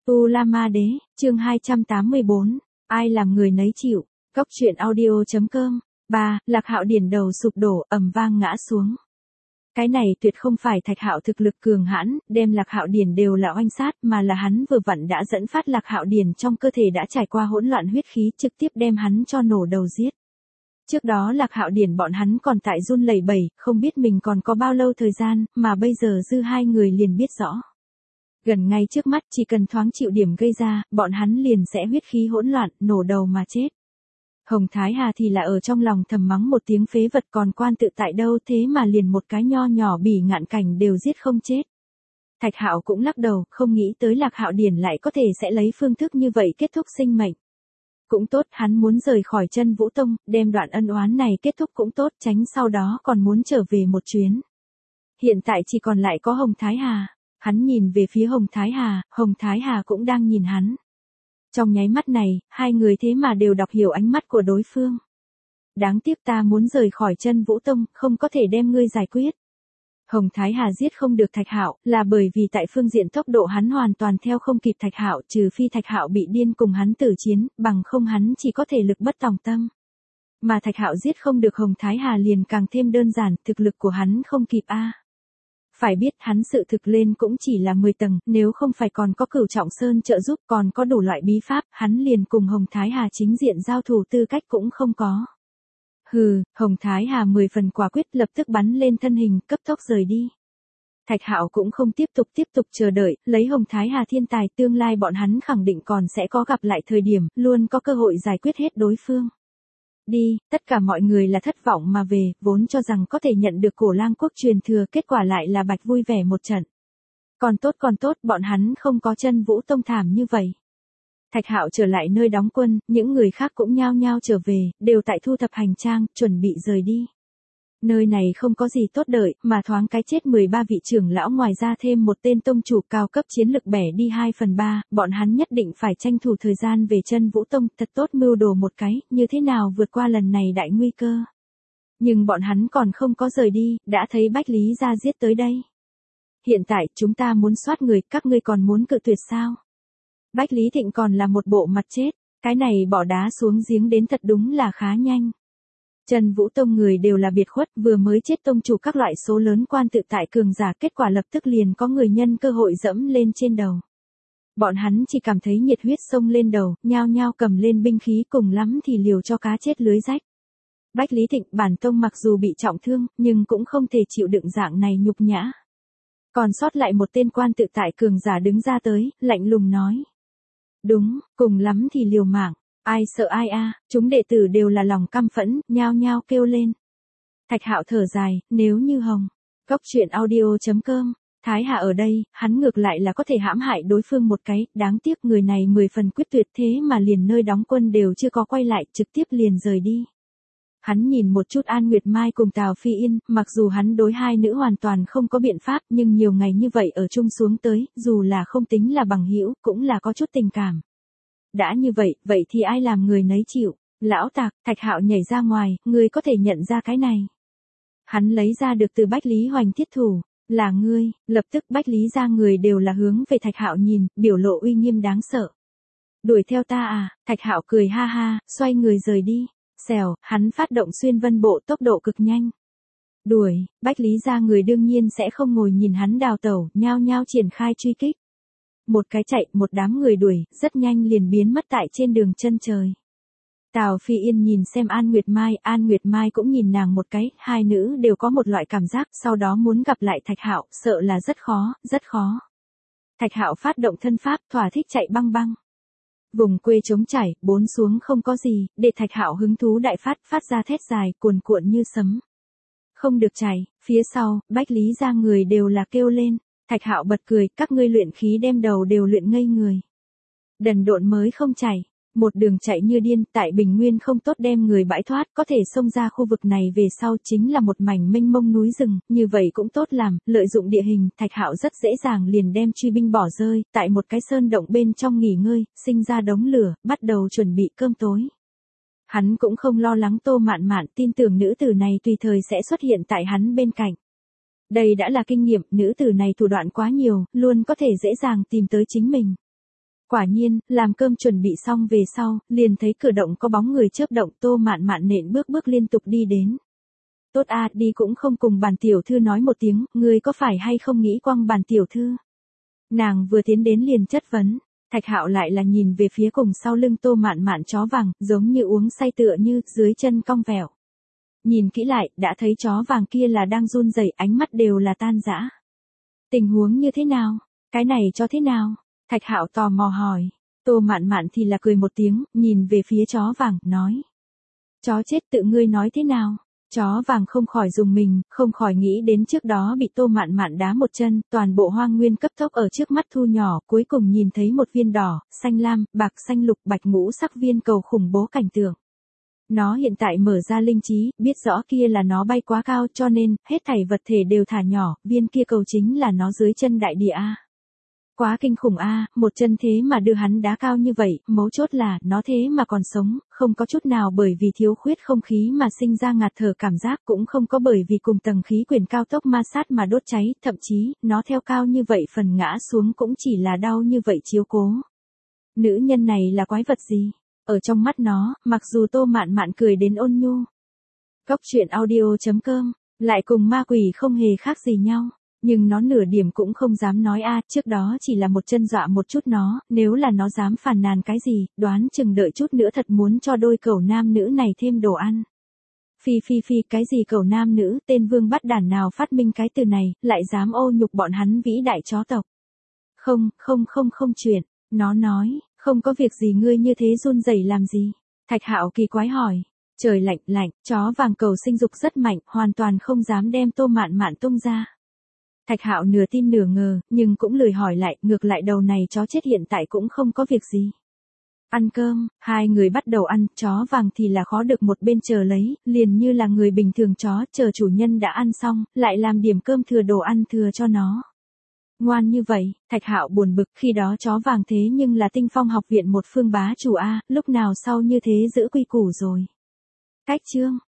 U La Ma Đế, chương 284, ai làm người nấy chịu, Cốc truyện audio.com, 3, Lạc Hạo Điển đầu sụp đổ, ầm vang ngã xuống. Cái này tuyệt không phải Thạch Hạo thực lực cường hãn, đem Lạc Hạo Điển đều là oanh sát, mà là hắn vừa vặn đã dẫn phát Lạc Hạo Điển trong cơ thể đã trải qua hỗn loạn huyết khí, trực tiếp đem hắn cho nổ đầu giết. Trước đó Lạc Hạo Điển bọn hắn còn tại run lẩy bẩy, không biết mình còn có bao lâu thời gian, mà bây giờ dư hai người liền biết rõ. Gần ngay trước mắt chỉ cần thoáng chịu điểm gây ra, bọn hắn liền sẽ huyết khí hỗn loạn, nổ đầu mà chết. Hồng Thái Hà thì là ở trong lòng thầm mắng một tiếng phế vật còn quan tự tại đâu thế mà liền một cái nho nhỏ bỉ ngạn cảnh đều giết không chết. Thạch Hạo cũng lắc đầu, không nghĩ tới Lạc Hạo Điển lại có thể sẽ lấy phương thức như vậy kết thúc sinh mệnh. Cũng tốt, hắn muốn rời khỏi Chân Vũ Tông, đem đoạn ân oán này kết thúc cũng tốt, tránh sau đó còn muốn trở về một chuyến. Hiện tại chỉ còn lại có Hồng Thái Hà. Hắn nhìn về phía Hồng Thái Hà cũng đang nhìn hắn. Trong nháy mắt này, hai người thế mà đều đọc hiểu ánh mắt của đối phương. Đáng tiếc ta muốn rời khỏi Chân Vũ Tông, không có thể đem ngươi giải quyết. Hồng Thái Hà giết không được Thạch Hạo, là bởi vì tại phương diện tốc độ hắn hoàn toàn theo không kịp Thạch Hạo, trừ phi Thạch Hạo bị điên cùng hắn tử chiến, bằng không hắn chỉ có thể lực bất tòng tâm. Mà Thạch Hạo giết không được Hồng Thái Hà liền càng thêm đơn giản, thực lực của hắn không kịp a. Phải biết hắn sự thực lên cũng chỉ là 10 tầng, nếu không phải còn có Cửu Trọng Sơn trợ giúp còn có đủ loại bí pháp, hắn liền cùng Hồng Thái Hà chính diện giao thủ tư cách cũng không có. Hừ, Hồng Thái Hà 10 phần quả quyết lập tức bắn lên thân hình, cấp tốc rời đi. Thạch Hạo cũng không tiếp tục chờ đợi, lấy Hồng Thái Hà thiên tài tương lai bọn hắn khẳng định còn sẽ có gặp lại thời điểm, luôn có cơ hội giải quyết hết đối phương. Đi, tất cả mọi người là thất vọng mà về, vốn cho rằng có thể nhận được Cổ Lang quốc truyền thừa, kết quả lại là bạch vui vẻ một trận. Còn tốt, bọn hắn không có Chân Vũ Tông thảm như vậy. Thạch Hạo trở lại nơi đóng quân, những người khác cũng nhao nhao trở về, đều tại thu thập hành trang, chuẩn bị rời đi. Nơi này không có gì tốt đợi, mà thoáng cái chết 13 vị trưởng lão ngoài ra thêm một tên tông chủ cao cấp chiến lực bẻ đi 2/3, bọn hắn nhất định phải tranh thủ thời gian về Chân Vũ Tông, thật tốt mưu đồ một cái, như thế nào vượt qua lần này đại nguy cơ. Nhưng bọn hắn còn không có rời đi, đã thấy Bách Lý Gia giết tới đây. Hiện tại, chúng ta muốn soát người, các ngươi còn muốn cự tuyệt sao? Bách Lý Thịnh còn là một bộ mặt chết, cái này bỏ đá xuống giếng đến thật đúng là khá nhanh. Chân Vũ Tông người đều là biệt khuất, vừa mới chết tông chủ các loại số lớn quan tự tại cường giả, kết quả lập tức liền có người nhân cơ hội dẫm lên trên đầu. Bọn hắn chỉ cảm thấy nhiệt huyết xông lên đầu, nhao nhao cầm lên binh khí, cùng lắm thì liều cho cá chết lưới rách. Bách Lý Thịnh, bản tông mặc dù bị trọng thương, nhưng cũng không thể chịu đựng dạng này nhục nhã. Còn sót lại một tên quan tự tại cường giả đứng ra tới, lạnh lùng nói. Đúng, cùng lắm thì liều mạng. Ai sợ ai a, chúng đệ tử đều là lòng căm phẫn, nhao nhao kêu lên. Thạch Hạo thở dài, nếu như Hồng, Cốc truyện audio.com, Thái Hà ở đây, hắn ngược lại là có thể hãm hại đối phương một cái, đáng tiếc người này 10 phần quyết tuyệt thế mà liền nơi đóng quân đều chưa có quay lại, trực tiếp liền rời đi. Hắn nhìn một chút An Nguyệt Mai cùng Tào Phi Yên, mặc dù hắn đối hai nữ hoàn toàn không có biện pháp, nhưng nhiều ngày như vậy ở chung xuống tới, dù là không tính là bằng hữu, cũng là có chút tình cảm. Đã như vậy thì ai làm người nấy chịu. Lão Tạc, Thạch Hạo nhảy ra ngoài, ngươi có thể nhận ra cái này. Hắn lấy ra được từ Bách Lý Hoành thiết thủ, là ngươi, lập tức Bách Lý ra người đều là hướng về Thạch Hạo nhìn, biểu lộ uy nghiêm đáng sợ. Đuổi theo ta à, Thạch Hạo cười ha ha, xoay người rời đi. Xèo, hắn phát động xuyên vân bộ tốc độ cực nhanh. Đuổi, Bách Lý ra người đương nhiên sẽ không ngồi nhìn hắn đào tẩu, nhao nhao triển khai truy kích. Một cái chạy, một đám người đuổi, rất nhanh liền biến mất tại trên đường chân trời. Tào Phi Yên nhìn xem An Nguyệt Mai cũng nhìn nàng một cái, hai nữ đều có một loại cảm giác, sau đó muốn gặp lại Thạch Hạo, sợ là rất khó. Thạch Hạo phát động thân pháp, thỏa thích chạy băng băng. Vùng quê trống trải, bốn xuống không có gì, để Thạch Hạo hứng thú đại phát ra thét dài, cuồn cuộn như sấm. Không được chạy, phía sau, Bách Lý ra người đều là kêu lên. Thạch Hạo bật cười, các ngươi luyện khí đem đầu đều luyện ngây người. Đần độn mới không chạy, một đường chạy như điên, tại Bình Nguyên không tốt đem người bãi thoát, có thể xông ra khu vực này về sau chính là một mảnh mênh mông núi rừng, như vậy cũng tốt làm, lợi dụng địa hình, Thạch Hạo rất dễ dàng liền đem truy binh bỏ rơi, tại một cái sơn động bên trong nghỉ ngơi, sinh ra đống lửa, bắt đầu chuẩn bị cơm tối. Hắn cũng không lo lắng Tô Mạn Mạn, tin tưởng nữ tử này tùy thời sẽ xuất hiện tại hắn bên cạnh. Đây đã là kinh nghiệm, nữ tử này thủ đoạn quá nhiều, luôn có thể dễ dàng tìm tới chính mình. Quả nhiên, làm cơm chuẩn bị xong về sau, liền thấy cửa động có bóng người chớp động. Tô Mạn Mạn nện bước bước liên tục đi đến. Tốt a, đi cũng không cùng bản tiểu thư nói một tiếng, ngươi có phải hay không nghĩ quăng bản tiểu thư? Nàng vừa tiến đến liền chất vấn. Thạch Hạo lại là nhìn về phía cùng sau lưng Tô Mạn Mạn chó vàng, giống như uống say tựa như, dưới chân cong vẹo. Nhìn kỹ lại, đã thấy chó vàng kia là đang run rẩy, ánh mắt đều là tan rã. Tình huống như thế nào? Cái này cho thế nào? Thạch Hạo tò mò hỏi. Tô Mạn Mạn thì là cười một tiếng, nhìn về phía chó vàng, nói. Chó chết tự ngươi nói thế nào? Chó vàng không khỏi dùng mình, không khỏi nghĩ đến trước đó bị Tô Mạn Mạn đá một chân, toàn bộ hoang nguyên cấp tốc ở trước mắt thu nhỏ, cuối cùng nhìn thấy một viên đỏ, xanh lam, bạc xanh lục bạch ngũ sắc viên cầu khủng bố cảnh tượng. Nó hiện tại mở ra linh trí, biết rõ kia là nó bay quá cao cho nên, hết thảy vật thể đều thả nhỏ, viên kia cầu chính là nó dưới chân đại địa A. Quá kinh khủng a, một chân thế mà đưa hắn đá cao như vậy, mấu chốt là, nó thế mà còn sống, không có chút nào bởi vì thiếu khuyết không khí mà sinh ra ngạt thở cảm giác, cũng không có bởi vì cùng tầng khí quyển cao tốc ma sát mà đốt cháy, thậm chí, nó theo cao như vậy phần ngã xuống cũng chỉ là đau như vậy chiếu cố. Nữ nhân này là quái vật gì? Ở trong mắt nó, mặc dù Tô Mạn Mạn cười đến ôn nhu. Góc truyện audio.com, lại cùng ma quỷ không hề khác gì nhau. Nhưng nó nửa điểm cũng không dám nói a, trước đó chỉ là một chân dọa một chút nó, nếu là nó dám phàn nàn cái gì, đoán chừng đợi chút nữa thật muốn cho đôi cẩu nam nữ này thêm đồ ăn. Phi cái gì cẩu nam nữ, tên vương bắt đản nào phát minh cái từ này, lại dám ô nhục bọn hắn vĩ đại chó tộc. Không chuyện, nó nói, không có việc gì ngươi như thế run rẩy làm gì? Thạch Hạo kỳ quái hỏi. Trời lạnh, chó vàng cầu sinh dục rất mạnh, hoàn toàn không dám đem Tô Mạn Mạn tung ra. Thạch Hạo nửa tin nửa ngờ, nhưng cũng lười hỏi lại, ngược lại đầu này chó chết hiện tại cũng không có việc gì. Ăn cơm, hai người bắt đầu ăn, chó vàng thì là khó được một bên chờ lấy, liền như là người bình thường chó, chờ chủ nhân đã ăn xong, lại làm điểm cơm thừa đồ ăn thừa cho nó. Ngoan như vậy, Thạch Hạo buồn bực, khi đó chó vàng thế nhưng là Tinh Phong học viện một phương bá chủ a, lúc nào sau như thế giữ quy củ rồi. Cách chương